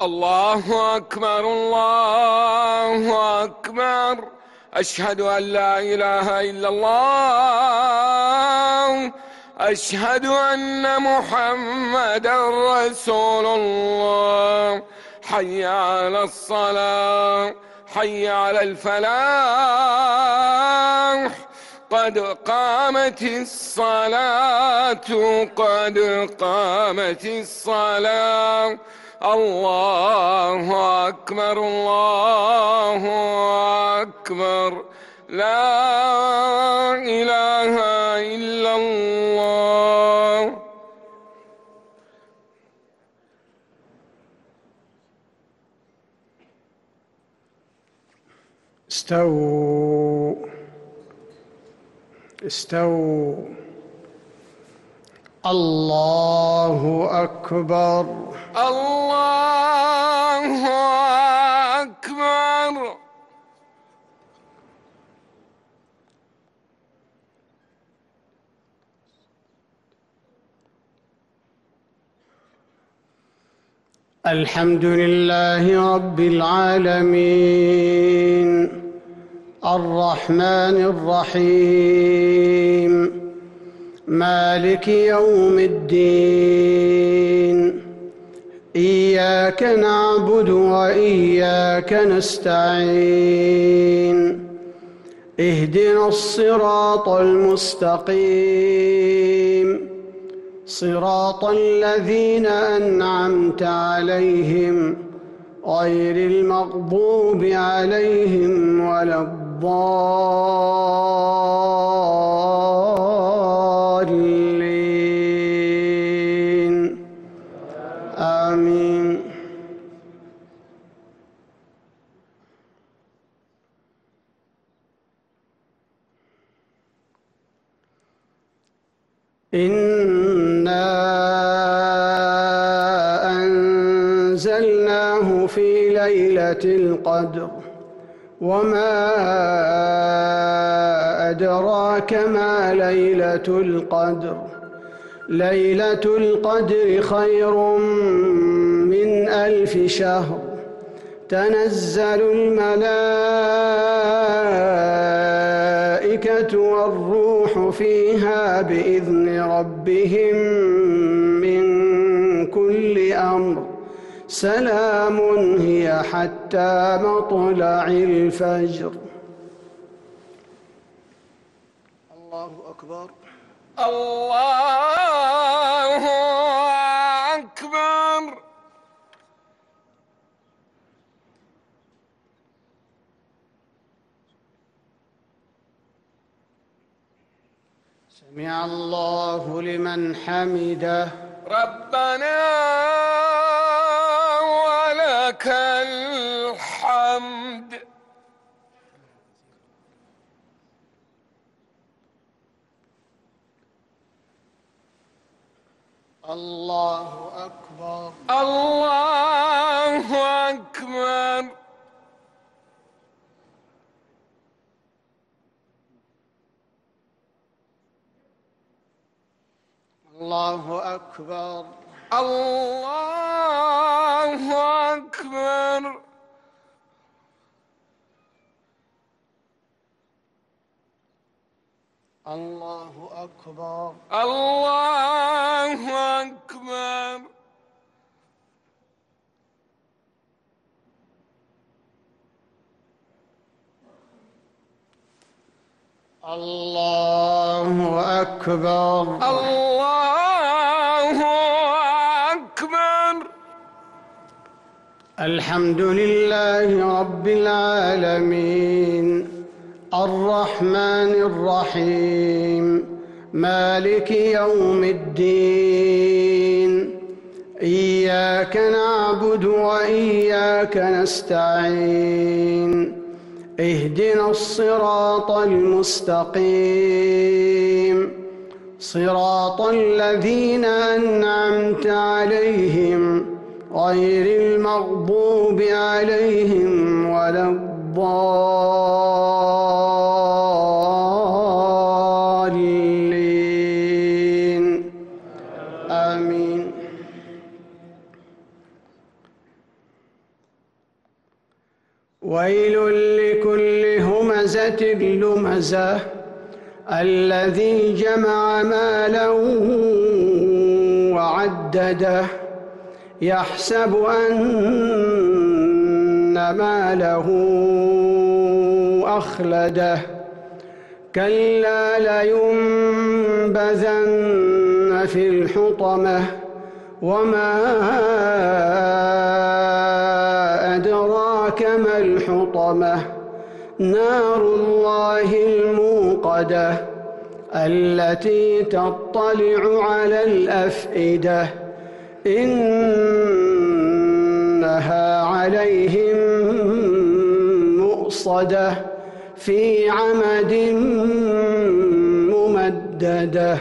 الله أكبر الله أكبر. أشهد أن لا إله إلا الله. أشهد أن محمدا رسول الله. حي على الصلاة، حي على الفلاح، قد قامت الصلاة، قد قامت الصلاة. الله أكبر الله أكبر. لا إله إلا الله. استووا استووا. الله أكبر الله أكبر. الحمد لله رب العالمين، الرحمن الرحيم، مالك يوم الدين. إياك نعبد وإياك نستعين. اهدنا الصراط المستقيم، صراط الذين أنعمت عليهم غير المغضوب عليهم ولا الضالين. آمين. إنا أنزلناه في ليلة القدر، وما أدراك ما ليلة القدر. ليلة القدر خير من 1000 شهر. تنزل الملائكة والروح فيها بإذن ربهم من كل أمر. سلام هي حتى مطلع الفجر. الله أكبر الله أكبر. سمع الله لمن حمده. ربنا ولك الحمد. الله أكبر الله أكبر. الله أكبر الله أكبر. الله أكبر الله أكبر. الله أكبر الله أكبر. الحمد لله رب العالمين، الرحمن الرحيم، مالك يوم الدين. إياك نعبد وإياك نستعين. اهدنا الصراط المستقيم، صراط الذين أنعمت عليهم غير المغضوب عليهم ولا الضالين. آمين. ويل لكل همزة لمزة الذي جمع مالا وعدده يحسب أن ماله أخلده كلا لينبذن في الحطمة وما أدراك ما الحطمة نار الله الموقدة التي تطلع على الأفئدة إنها عليهم مؤصدة في عمد ممددة.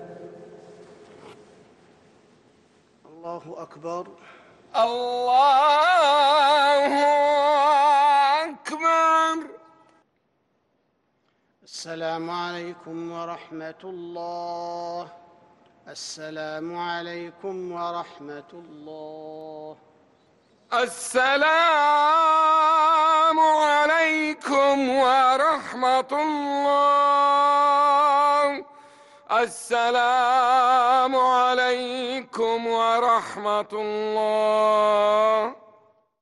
الله أكبر. الله أكبر. السلام عليكم ورحمة الله. السلام عليكم ورحمة الله. السلام عليكم ورحمة الله. السلام عليكم ورحمة الله.